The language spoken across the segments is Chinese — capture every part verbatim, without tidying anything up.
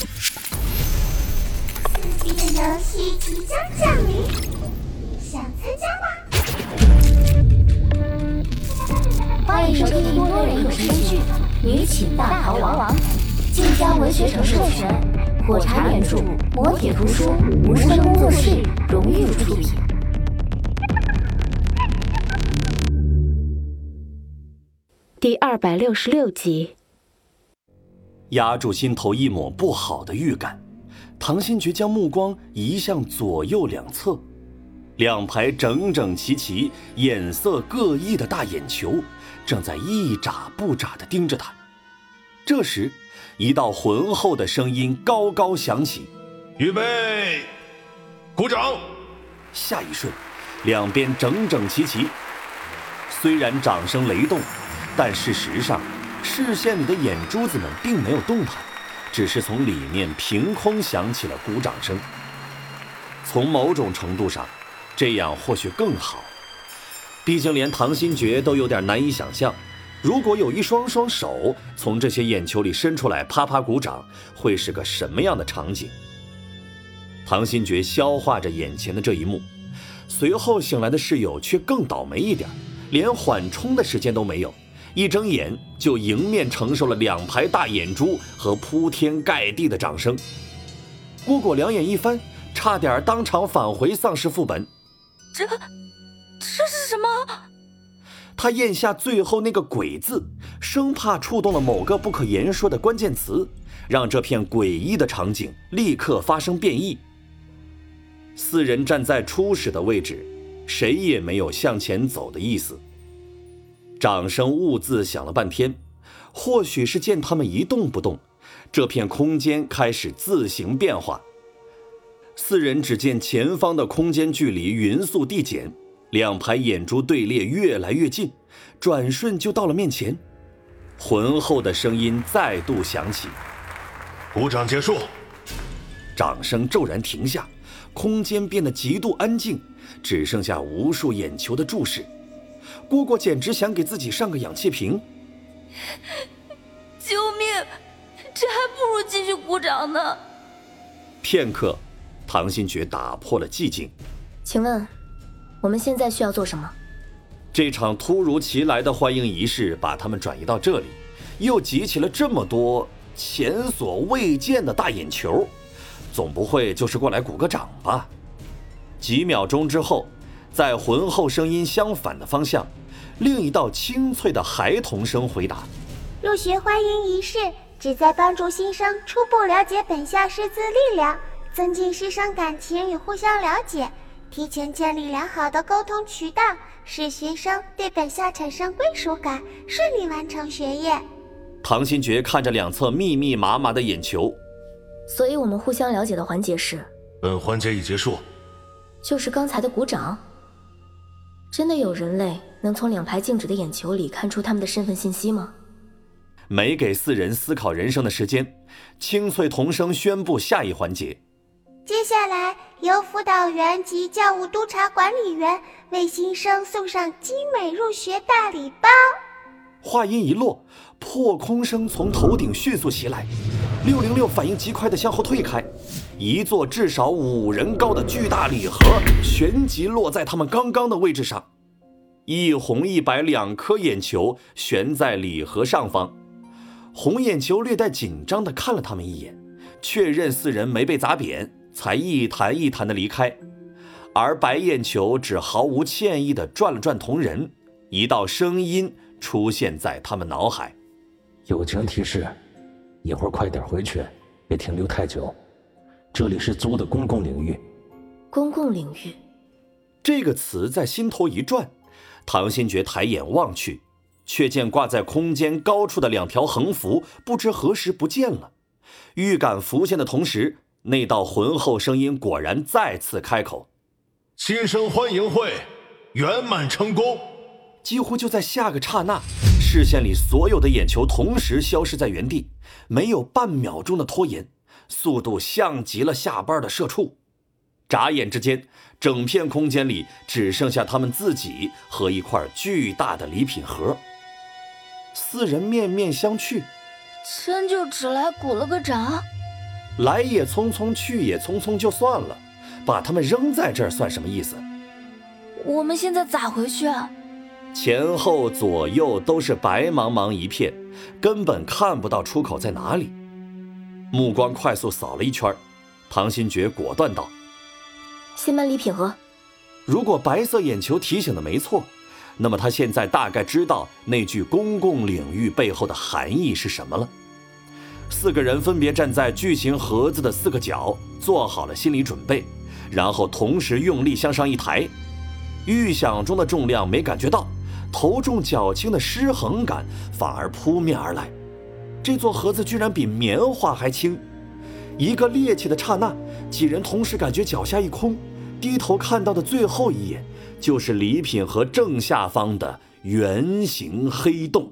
刺激的游戏即将降临，想参加吗？ 欢迎收听多人有声剧《女寝大逃亡》，晋江文学城授权，火柴原著，磨铁图书，无声工作室荣誉出品。 第二百六十六集。 压住心头一抹不好的预感，唐新觉将目光移向左右两侧，两排整整齐齐、眼色各异的大眼球正在一眨不眨地盯着他。这时，一道浑厚的声音高高响起：“ 预备，鼓掌！” 下一瞬，两边整整齐齐。虽然掌声雷动，但事实上，视线里的眼珠子们并没有动弹，只是从里面凭空响起了鼓掌声。从某种程度上，这样或许更好。毕竟连唐新觉都有点难以想象，如果有一双双手从这些眼球里伸出来啪啪鼓掌，会是个什么样的场景。唐新觉消化着眼前的这一幕，随后醒来的室友却更倒霉一点，连缓冲的时间都没有，一睁眼就迎面承受了两排大眼珠和铺天盖地的掌声。蝈蝈两眼一翻，差点当场返回丧尸副本。 这这是什么？ 他咽下最后那个鬼字，生怕触动了某个不可言说的关键词，让这片诡异的场景立刻发生变异。四人站在初始的位置，谁也没有向前走的意思。掌声兀自响了半天，或许是见他们一动不动，这片空间开始自行变化。四人只见前方的空间距离匀速递减，两排眼珠队列越来越近，转瞬就到了面前。浑厚的声音再度响起：“ 鼓掌结束。” 掌声骤然停下，空间变得极度安静，只剩下无数眼球的注视。蝈蝈简直想给自己上个氧气瓶。 救命！这还不如继续鼓掌呢。 片刻，唐新觉打破了寂静。 请问，我们现在需要做什么？ 这场突如其来的欢迎仪式把他们转移到这里，又集齐了这么多前所未见的大眼球，总不会就是过来鼓个掌吧？几秒钟之后，在浑厚声音相反的方向，另一道清脆的孩童声回答：“ 入学欢迎仪式旨在帮助新生初步了解本校师资力量，增进师生感情与互相了解，提前建立良好的沟通渠道，使学生对本校产生归属感，顺利完成学业。” 唐新觉看着两侧密密麻麻的眼球， 所以我们互相了解的环节是？ 本环节已结束。 就是刚才的鼓掌？真的有人类能从两排静止的眼球里看出他们的身份信息吗？ 没给四人思考人生的时间，清脆童声宣布下一环节。 接下来由辅导员及教务督察管理员为新生送上精美入学大礼包。 话音一落，破空声从头顶迅速袭来，六零六反应极快地向后退开，一座至少五人高的巨大礼盒旋即落在他们刚刚的位置上，一红一白两颗眼球悬在礼盒上方。红眼球略带紧张地看了他们一眼，确认四人没被砸扁，才一弹一弹地离开。而白眼球只毫无歉意地转了转瞳仁，一道声音出现在他们脑海：“ 友情提示，一会儿快点回去，别停留太久。这里是租的公共领域。” 公共领域这个词在心头一转，唐新觉抬眼望去，却见挂在空间高处的两条横幅不知何时不见了。预感浮现的同时，那道浑厚声音果然再次开口：“ 新生欢迎会圆满成功。” 几乎就在下个刹那，视线里所有的眼球同时消失在原地，没有半秒钟的拖延，速度像极了下班的社畜。眨眼之间，整片空间里只剩下他们自己和一块巨大的礼品盒。四人面面相觑， 真就只来鼓了个掌？ 来也匆匆，去也匆匆就算了，把他们扔在这儿算什么意思？ 我们现在咋回去啊？ 前后左右都是白茫茫一片，根本看不到出口在哪里。目光快速扫了一圈，唐新觉果断道： 先搬礼品盒。 如果白色眼球提醒的没错，那么他现在大概知道那句公共领域背后的含义是什么了。四个人分别站在巨型盒子的四个角，做好了心理准备，然后同时用力向上一抬。预想中的重量没感觉到，头重脚轻的失衡感反而扑面而来。这座盒子居然比棉花还轻。一个趔趄的刹那，几人同时感觉脚下一空，低头看到的最后一眼就是礼品盒正下方的圆形黑洞。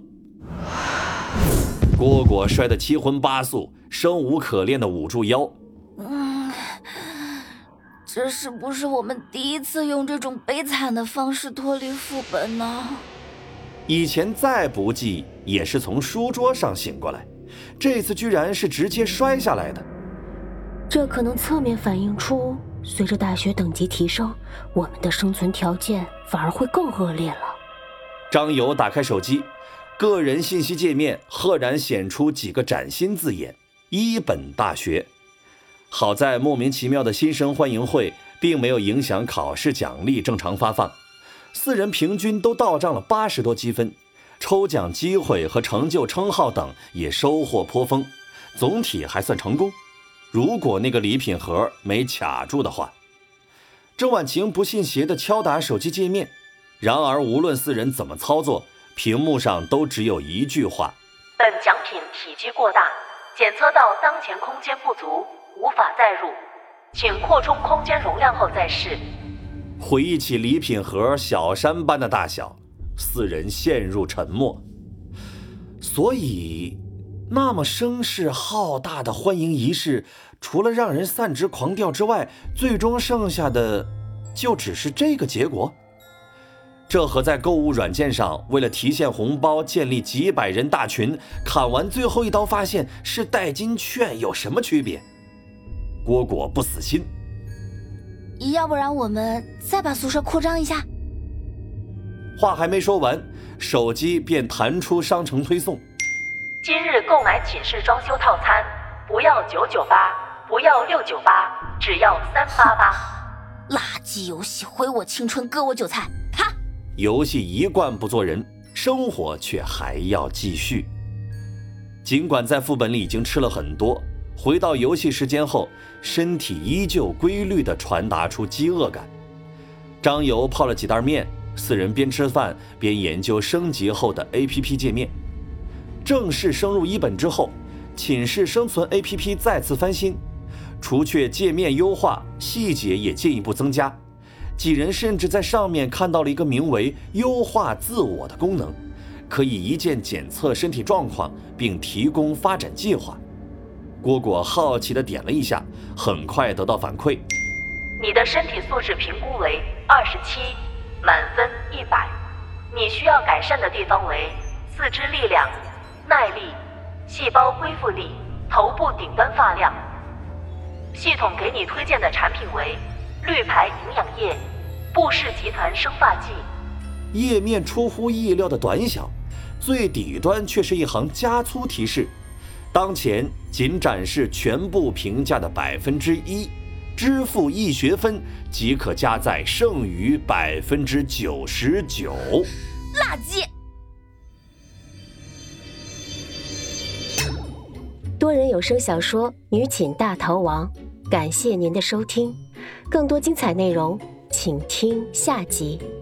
蝈蝈摔得七荤八素，生无可恋的捂住腰。 嗯，这是不是我们第一次用这种悲惨的方式脱离副本呢？ 以前再不济也是从书桌上醒过来，这次居然是直接摔下来的。 这可能侧面反映出，随着大学等级提升，我们的生存条件反而会更恶劣了。 张友打开手机，个人信息界面赫然显出几个崭新字眼：一本大学。好在莫名其妙的新生欢迎会并没有影响考试奖励正常发放，四人平均都到账了八十多积分，抽奖机会和成就称号等也收获颇丰，总体还算成功。如果那个礼品盒没卡住的话。郑婉晴不信邪地敲打手机界面，然而无论四人怎么操作，屏幕上都只有一句话： 本奖品体积过大，检测到当前空间不足，无法载入，请扩充空间容量后再试。 回忆起礼品盒小山般的大小，四人陷入沉默。所以那么声势浩大的欢迎仪式，除了让人散值狂掉之外，最终剩下的就只是这个结果？这和在购物软件上为了提现红包建立几百人大群，砍完最后一刀发现是代金券有什么区别？蝈蝈不死心， 要不然我们再把宿舍扩张一下。 话还没说完，手机便弹出商城推送： 今日购买寝室装修套餐，不要九九八，不要六九八，只要三八八。 垃圾游戏，毁我青春，割我韭菜！哈！ 游戏一贯不做人，生活却还要继续。尽管在副本里已经吃了很多，回到游戏时间后，身体依旧规律地传达出饥饿感。张游泡了几袋面，四人边吃饭边研究升级后的 A P P 界面。正式升入一本之后，寝室生存 A P P 再次翻新，除却界面优化，细节也进一步增加。几人甚至在上面看到了一个名为优化自我的功能，可以一键检测身体状况并提供发展计划。蝈蝈好奇地点了一下，很快得到反馈： 你的身体素质评估为二十七，满分一百，你需要改善的地方为四肢力量、耐力、细胞恢复力、头部顶端发量。系统给你推荐的产品为绿牌营养液、布氏集团生发剂。 页面出乎意料的短小，最底端却是一行加粗提示：当前仅展示全部评价的百分之一，支付一学分即可加载剩余百分之九十九。 垃圾！ 多人有声小说《女寝大逃亡》，感谢您的收听，更多精彩内容，请听下集。